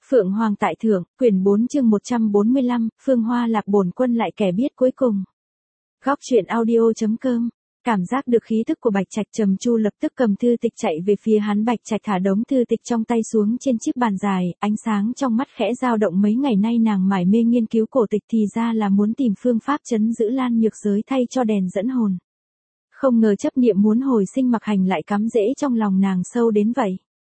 Phượng Hoàng tại thượng, quyển 4 chương 145, Phương Hoa Lạc bổn quân lại kẻ biết cuối cùng. Góc truyện audio.com. Cảm giác được khí thức của Bạch Trạch, Trầm Chu lập tức cầm thư tịch chạy về phía hắn. Bạch Trạch thả đống thư tịch trong tay xuống trên chiếc bàn dài, ánh sáng trong mắt khẽ dao động. Mấy ngày nay nàng mải mê nghiên cứu cổ tịch thì ra là muốn tìm phương pháp trấn giữ Lan Nhược Giới thay cho đèn dẫn hồn. Không ngờ chấp niệm muốn hồi sinh Mặc Hành lại cắm rễ trong lòng nàng sâu đến vậy.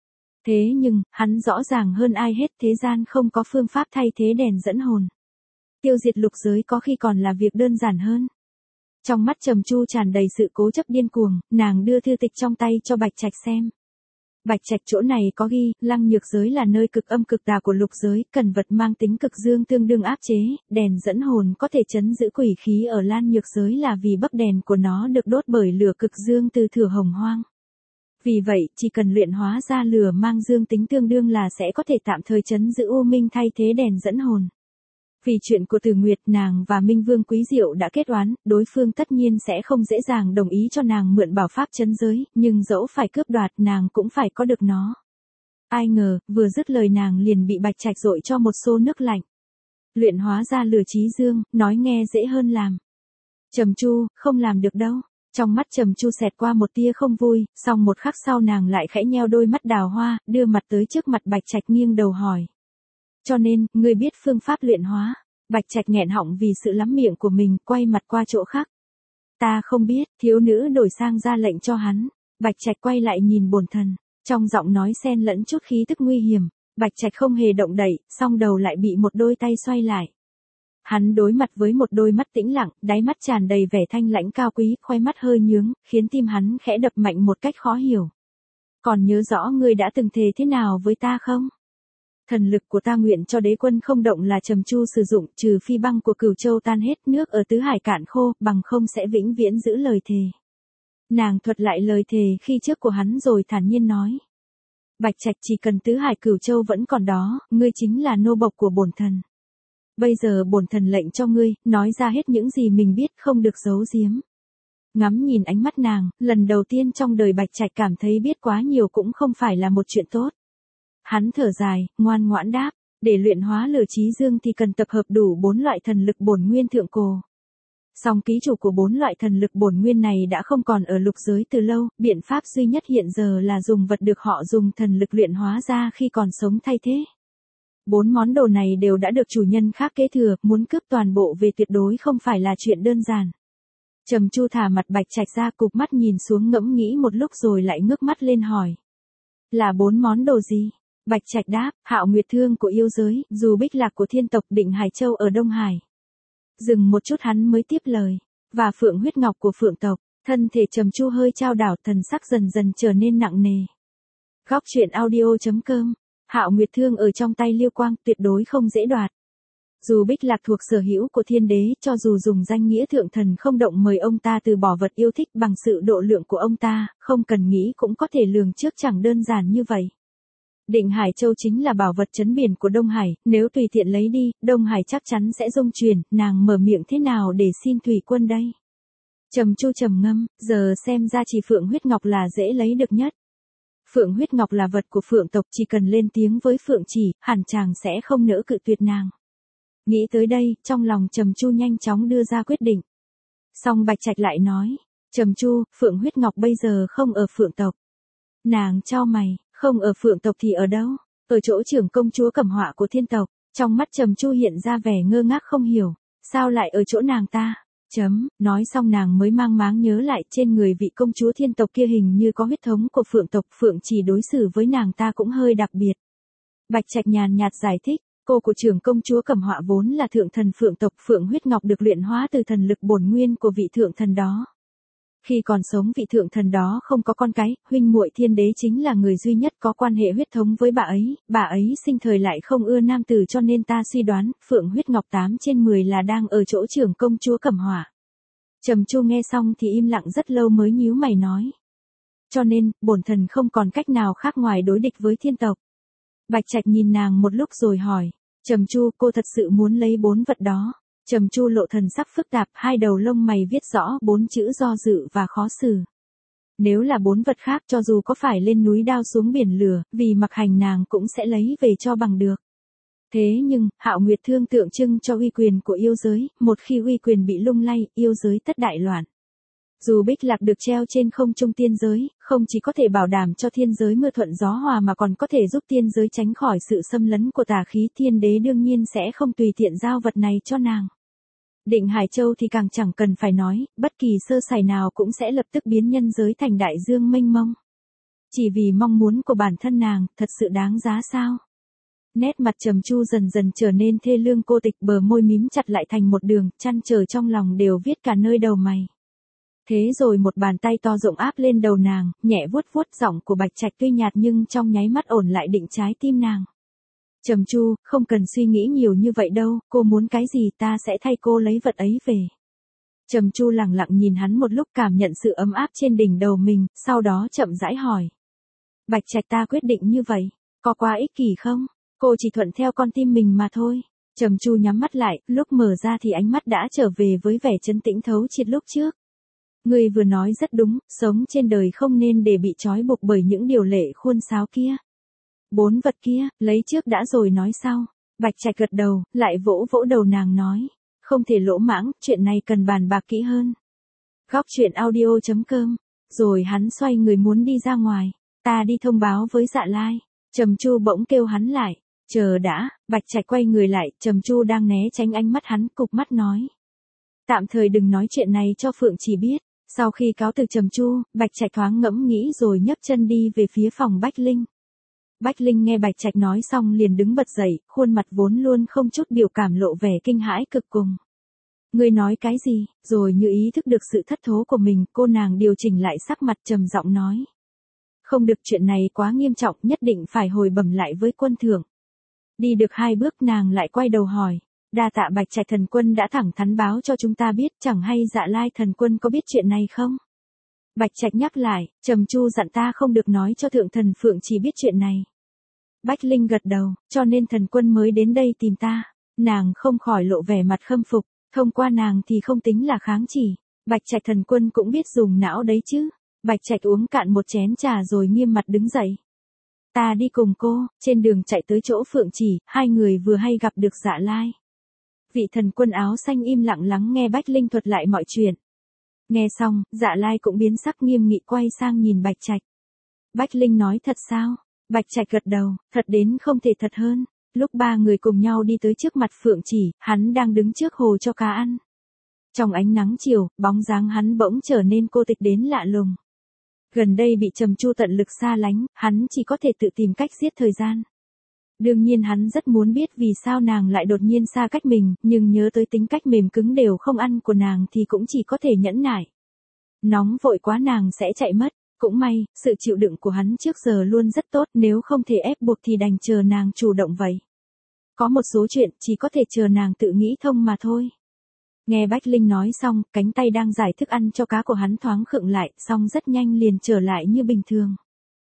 Thế nhưng, hắn rõ ràng hơn ai hết, thế gian không có phương pháp thay thế đèn dẫn hồn. Tiêu diệt lục giới có khi còn là việc đơn giản hơn. Trong mắt Trầm Chu tràn đầy sự cố chấp điên cuồng, nàng đưa thư tịch trong tay cho Bạch Trạch xem. Bạch Trạch, chỗ này có ghi, Lăng Nhược Giới là nơi cực âm cực tà của lục giới, cần vật mang tính cực dương tương đương áp chế, đèn dẫn hồn có thể trấn giữ quỷ khí ở Lan Nhược Giới là vì bấc đèn của nó được đốt bởi lửa cực dương từ thửa hồng hoang. Vì vậy, chỉ cần luyện hóa ra lửa mang dương tính tương đương là sẽ có thể tạm thời trấn giữ u minh thay thế đèn dẫn hồn. Vì chuyện của Từ Nguyệt, nàng và Minh Vương Quý Diệu đã kết oán, đối phương tất nhiên sẽ không dễ dàng đồng ý cho nàng mượn bảo pháp trấn giới, nhưng dẫu phải cướp đoạt nàng cũng phải có được nó. Ai ngờ, vừa dứt lời nàng liền bị Bạch Trạch dội cho một xô nước lạnh. Luyện hóa ra lửa chí dương, nói nghe dễ hơn làm. Trầm Chu, không làm được đâu. Trong mắt Trầm Chu xẹt qua một tia không vui, song một khắc sau nàng lại khẽ nheo đôi mắt đào hoa, đưa mặt tới trước mặt Bạch Trạch nghiêng đầu hỏi. Cho nên, ngươi biết phương pháp luyện hóa. Bạch Trạch nghẹn họng vì sự lắm miệng của mình, quay mặt qua chỗ khác. Ta không biết, thiếu nữ đổi sang ra lệnh cho hắn. Bạch Trạch quay lại nhìn bổn thần, trong giọng nói xen lẫn chút khí tức nguy hiểm. Bạch Trạch không hề động đậy, song đầu lại bị một đôi tay xoay lại. Hắn đối mặt với một đôi mắt tĩnh lặng, đáy mắt tràn đầy vẻ thanh lãnh cao quý, khoe mắt hơi nhướng, khiến tim hắn khẽ đập mạnh một cách khó hiểu. Còn nhớ rõ ngươi đã từng thề thế nào với ta không? Thần lực của ta nguyện cho đế quân không động là Trầm Chu sử dụng, trừ phi băng của Cửu Châu tan hết, nước ở tứ hải cạn khô, bằng không sẽ vĩnh viễn giữ lời thề. Nàng thuật lại lời thề khi trước của hắn rồi thản nhiên nói. Bạch Trạch, chỉ cần tứ hải Cửu Châu vẫn còn đó, ngươi chính là nô bộc của bổn thần. Bây giờ bổn thần lệnh cho ngươi, nói ra hết những gì mình biết, không được giấu giếm. Ngắm nhìn ánh mắt nàng, lần đầu tiên trong đời Bạch Trạch cảm thấy biết quá nhiều cũng không phải là một chuyện tốt. Hắn thở dài, ngoan ngoãn đáp, để luyện hóa lửa chí dương thì cần tập hợp đủ 4 loại thần lực bổn nguyên thượng cổ. Song ký chủ của 4 loại thần lực bổn nguyên này đã không còn ở lục giới từ lâu, biện pháp duy nhất hiện giờ là dùng vật được họ dùng thần lực luyện hóa ra khi còn sống thay thế. 4 món đồ này đều đã được chủ nhân khác kế thừa, muốn cướp toàn bộ về tuyệt đối không phải là chuyện đơn giản. Trầm Chu thả mặt Bạch Trạch ra, cụp mắt nhìn xuống ngẫm nghĩ một lúc rồi lại ngước mắt lên hỏi. Là 4 món đồ gì? Bạch Trạch đáp, Hạo Nguyệt Thương của yêu giới, Dù Bích Lạc của thiên tộc, Định Hải Châu ở Đông Hải. Dừng một chút hắn mới tiếp lời, và Phượng Huyết Ngọc của Phượng tộc. Thân thể Trầm Chu hơi chao đảo, thần sắc dần dần trở nên nặng nề. Góc truyện audio.com. Hạo Nguyệt Thương ở trong tay Liêu Quang, tuyệt đối không dễ đoạt. Dù Bích Lạc thuộc sở hữu của thiên đế, cho dù dùng danh nghĩa thượng thần không động mời ông ta từ bỏ vật yêu thích, bằng sự độ lượng của ông ta, không cần nghĩ cũng có thể lường trước chẳng đơn giản như vậy. Định Hải Châu chính là bảo vật trấn biển của Đông Hải, nếu tùy tiện lấy đi, Đông Hải chắc chắn sẽ rung chuyển, nàng mở miệng thế nào để xin thủy quân đây? Trầm Chu trầm ngâm, giờ xem ra chỉ Phượng Huyết Ngọc là dễ lấy được nhất. Phượng Huyết Ngọc là vật của Phượng tộc, chỉ cần lên tiếng với Phượng Chỉ, hẳn chàng sẽ không nỡ cự tuyệt nàng. Nghĩ tới đây, trong lòng Trầm Chu nhanh chóng đưa ra quyết định. Song Bạch Trạch lại nói, Trầm Chu, Phượng Huyết Ngọc bây giờ không ở Phượng tộc. Nàng chau mày, không ở Phượng tộc thì ở đâu? Ở chỗ trưởng công chúa Cẩm Họa của thiên tộc. Trong mắt Trầm Chu hiện ra vẻ ngơ ngác không hiểu, sao lại ở chỗ nàng ta? Nói xong nàng mới mang máng nhớ lại, trên người vị công chúa thiên tộc kia hình như có huyết thống của Phượng tộc, Phượng Chỉ đối xử với nàng ta cũng hơi đặc biệt. Bạch Trạch nhàn nhạt giải thích, cô của trưởng công chúa Cẩm Họa vốn là thượng thần Phượng tộc, Phượng Huyết Ngọc được luyện hóa từ thần lực bổn nguyên của vị thượng thần đó. Khi còn sống vị thượng thần đó không có con cái, huynh muội thiên đế chính là người duy nhất có quan hệ huyết thống với bà ấy sinh thời lại không ưa nam tử, cho nên ta suy đoán, Phượng Huyết Ngọc 8 trên 10 là đang ở chỗ trưởng công chúa Cẩm Họa. Trầm Chu nghe xong thì im lặng rất lâu mới nhíu mày nói. Cho nên, bổn thần không còn cách nào khác ngoài đối địch với thiên tộc. Bạch Trạch nhìn nàng một lúc rồi hỏi, Trầm Chu, cô thật sự muốn lấy 4 vật đó? Trầm Chu lộ thần sắc phức tạp, hai đầu lông mày viết rõ 4 chữ do dự và khó xử. Nếu là 4 vật khác, cho dù có phải lên núi đao xuống biển lửa, vì Mặc Hành nàng cũng sẽ lấy về cho bằng được. Thế nhưng, Hạo Nguyệt Thương tượng trưng cho uy quyền của yêu giới, một khi uy quyền bị lung lay, yêu giới tất đại loạn. Dù Bích Lạc được treo trên không trung tiên giới, không chỉ có thể bảo đảm cho thiên giới mưa thuận gió hòa mà còn có thể giúp tiên giới tránh khỏi sự xâm lấn của tà khí, thiên đế đương nhiên sẽ không tùy tiện giao vật này cho nàng. Định Hải Châu thì càng chẳng cần phải nói, bất kỳ sơ sẩy nào cũng sẽ lập tức biến nhân giới thành đại dương mênh mông. Chỉ vì mong muốn của bản thân nàng, thật sự đáng giá sao? Nét mặt Trầm Chu dần dần trở nên thê lương cô tịch, bờ môi mím chặt lại thành một đường, trăn trở trong lòng đều viết cả nơi đầu mày. Thế rồi một bàn tay to rộng áp lên đầu nàng, nhẹ vuốt vuốt, giọng của Bạch Trạch tuy nhạt nhưng trong nháy mắt ổn lại định trái tim nàng. Trầm Chu, không cần suy nghĩ nhiều như vậy đâu, cô muốn cái gì ta sẽ thay cô lấy vật ấy về. Trầm Chu lặng lặng nhìn hắn một lúc, cảm nhận sự ấm áp trên đỉnh đầu mình, sau đó chậm rãi hỏi. Bạch Trạch, ta quyết định như vậy, có quá ích kỷ không? Cô chỉ thuận theo con tim mình mà thôi. Trầm Chu nhắm mắt lại, lúc mở ra thì ánh mắt đã trở về với vẻ trấn tĩnh thấu triệt lúc trước. Ngươi vừa nói rất đúng, sống trên đời không nên để bị trói buộc bởi những điều lệ khuôn sáo kia. 4 vật kia, lấy trước đã rồi nói sau. Bạch Trạch gật đầu, lại vỗ vỗ đầu nàng nói. Không thể lỗ mãng, chuyện này cần bàn bạc kỹ hơn. Góc truyện audio.com. Rồi hắn xoay người muốn đi ra ngoài. Ta đi thông báo với Dạ Lai. Trầm Chu bỗng kêu hắn lại. Chờ đã, Bạch Trạch quay người lại, Trầm Chu đang né tránh ánh mắt hắn, cụp mắt nói. Tạm thời đừng nói chuyện này cho Phượng Chỉ biết. Sau khi cáo từ Trầm Chu, Bạch Trạch thoáng ngẫm nghĩ rồi nhấc chân đi về phía phòng Bách Linh. Bách Linh nghe Bạch Trạch nói xong liền đứng bật dậy, khuôn mặt vốn luôn không chút biểu cảm lộ vẻ kinh hãi cực cùng. Ngươi nói cái gì? Rồi như ý thức được sự thất thố của mình, cô nàng điều chỉnh lại sắc mặt, trầm giọng nói. Không được, chuyện này quá nghiêm trọng, nhất định phải hồi bẩm lại với quân thượng. Đi được 2 bước nàng lại quay đầu hỏi. Đa tạ Bạch Trạch thần quân đã thẳng thắn báo cho chúng ta biết, chẳng hay Dạ Lai thần quân có biết chuyện này không? Bạch Trạch nhắc lại, Trầm Chu dặn ta không được nói cho thượng thần Phượng Chỉ biết chuyện này. Bách Linh gật đầu, cho nên thần quân mới đến đây tìm ta. Nàng không khỏi lộ vẻ mặt khâm phục, thông qua nàng thì không tính là kháng chỉ. Bạch Trạch thần quân cũng biết dùng não đấy chứ. Bạch Trạch uống cạn một chén trà rồi nghiêm mặt đứng dậy. Ta đi cùng cô. Trên đường chạy tới chỗ Phượng Chỉ, 2 người vừa hay gặp được Dạ Lai. Vị thần quân áo xanh im lặng lắng nghe Bách Linh thuật lại mọi chuyện. Nghe xong, Dạ Lai cũng biến sắc nghiêm nghị quay sang nhìn Bạch Trạch. Bách Linh nói thật sao? Bạch Trạch gật đầu, thật đến không thể thật hơn. Lúc 3 người cùng nhau đi tới trước mặt Phượng Chỉ, hắn đang đứng trước hồ cho cá ăn. Trong ánh nắng chiều, bóng dáng hắn bỗng trở nên cô tịch đến lạ lùng. Gần đây bị Trầm Chu tận lực xa lánh, hắn chỉ có thể tự tìm cách giết thời gian. Đương nhiên hắn rất muốn biết vì sao nàng lại đột nhiên xa cách mình, nhưng nhớ tới tính cách mềm cứng đều không ăn của nàng thì cũng chỉ có thể nhẫn nại. Nóng vội quá nàng sẽ chạy mất. Cũng may, sự chịu đựng của hắn trước giờ luôn rất tốt, nếu không thể ép buộc thì đành chờ nàng chủ động vậy. Có một số chuyện chỉ có thể chờ nàng tự nghĩ thông mà thôi. Nghe Bách Linh nói xong, cánh tay đang giải thức ăn cho cá của hắn thoáng khựng lại, xong rất nhanh liền trở lại như bình thường.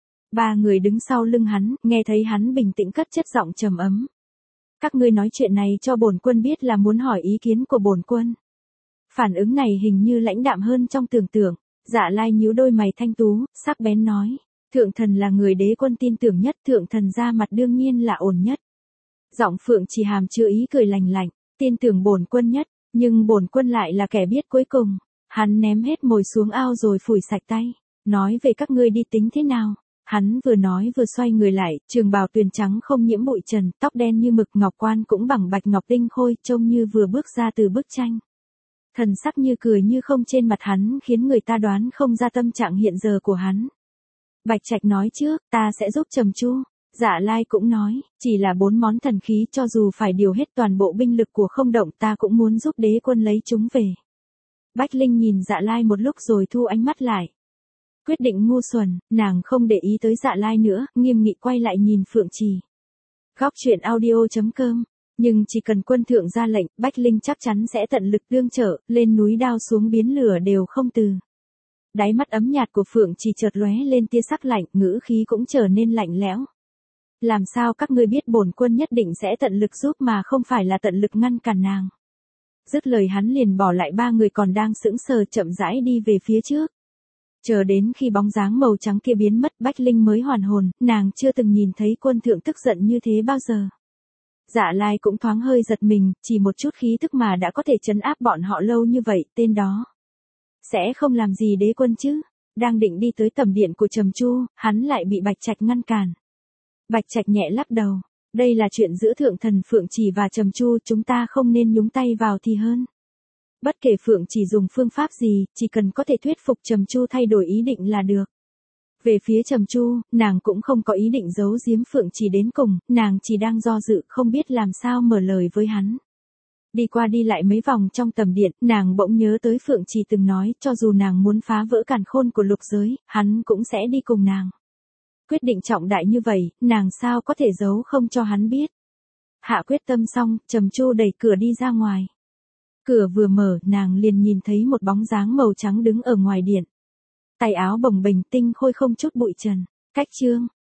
3 người đứng sau lưng hắn, nghe thấy hắn bình tĩnh cất chất giọng trầm ấm. Các ngươi nói chuyện này cho bổn quân biết là muốn hỏi ý kiến của bổn quân. Phản ứng này hình như lãnh đạm hơn trong tưởng tượng. Dạ Lai nhíu đôi mày thanh tú, sắc bén nói. Thượng thần là người đế quân tin tưởng nhất, thượng thần ra mặt đương nhiên là ổn nhất. Giọng Phượng Chỉ hàm chứa ý cười lành lạnh, tin tưởng bổn quân nhất, nhưng bổn quân lại là kẻ biết cuối cùng. Hắn ném hết mồi xuống ao rồi phủi sạch tay. Nói về các ngươi đi tính thế nào? Hắn vừa nói vừa xoay người lại, trường bào tuyền trắng không nhiễm bụi trần, tóc đen như mực, ngọc quan cũng bằng bạch ngọc tinh khôi, trông như vừa bước ra từ bức tranh. Thần sắc như cười như không trên mặt hắn khiến người ta đoán không ra tâm trạng hiện giờ của hắn. Bạch Trạch nói trước, ta sẽ giúp Trầm Chu. Dạ Lai cũng nói, chỉ là 4 món thần khí cho dù phải điều hết toàn bộ binh lực của không động ta cũng muốn giúp đế quân lấy chúng về. Bách Linh nhìn Dạ Lai một lúc rồi thu ánh mắt lại. Quyết định ngu xuẩn, nàng không để ý tới Dạ Lai nữa, nghiêm nghị quay lại nhìn Phượng Chỉ. Góc truyện audio.com. Nhưng chỉ cần quân thượng ra lệnh, Bách Linh chắc chắn sẽ tận lực tương trợ, lên núi đao xuống biến lửa đều không từ. Đáy mắt ấm nhạt của Phượng Chỉ chợt lóe lên tia sắc lạnh, ngữ khí cũng trở nên lạnh lẽo. Làm sao các ngươi biết bổn quân nhất định sẽ tận lực giúp mà không phải là tận lực ngăn cản nàng. Dứt lời hắn liền bỏ lại 3 người còn đang sững sờ chậm rãi đi về phía trước. Chờ đến khi bóng dáng màu trắng kia biến mất, Bách Linh mới hoàn hồn, nàng chưa từng nhìn thấy quân thượng tức giận như thế bao giờ. Dạ Lai cũng thoáng hơi giật mình, chỉ một chút khí thức mà đã có thể trấn áp bọn họ lâu như vậy, tên đó sẽ không làm gì đế quân chứ. Đang định đi tới tầm điện của Trầm Chu, hắn lại bị Bạch Trạch ngăn cản. Bạch Trạch nhẹ lắc đầu, đây là chuyện giữa Thượng Thần Phượng Chỉ và Trầm Chu, chúng ta không nên nhúng tay vào thì hơn. Bất kể Phượng Chỉ dùng phương pháp gì, chỉ cần có thể thuyết phục Trầm Chu thay đổi ý định là được. Về phía Trầm Chu, nàng cũng không có ý định giấu giếm Phượng Chỉ đến cùng, nàng chỉ đang do dự không biết làm sao mở lời với hắn. Đi qua đi lại mấy vòng trong tầm điện, nàng bỗng nhớ tới Phượng Chỉ từng nói, cho dù nàng muốn phá vỡ càn khôn của lục giới, hắn cũng sẽ đi cùng nàng. Quyết định trọng đại như vậy, nàng sao có thể giấu không cho hắn biết. Hạ quyết tâm xong, Trầm Chu đẩy cửa đi ra ngoài. Cửa vừa mở, nàng liền nhìn thấy một bóng dáng màu trắng đứng ở ngoài điện. Tay áo bồng bềnh tinh khôi không chút bụi trần. Cách chương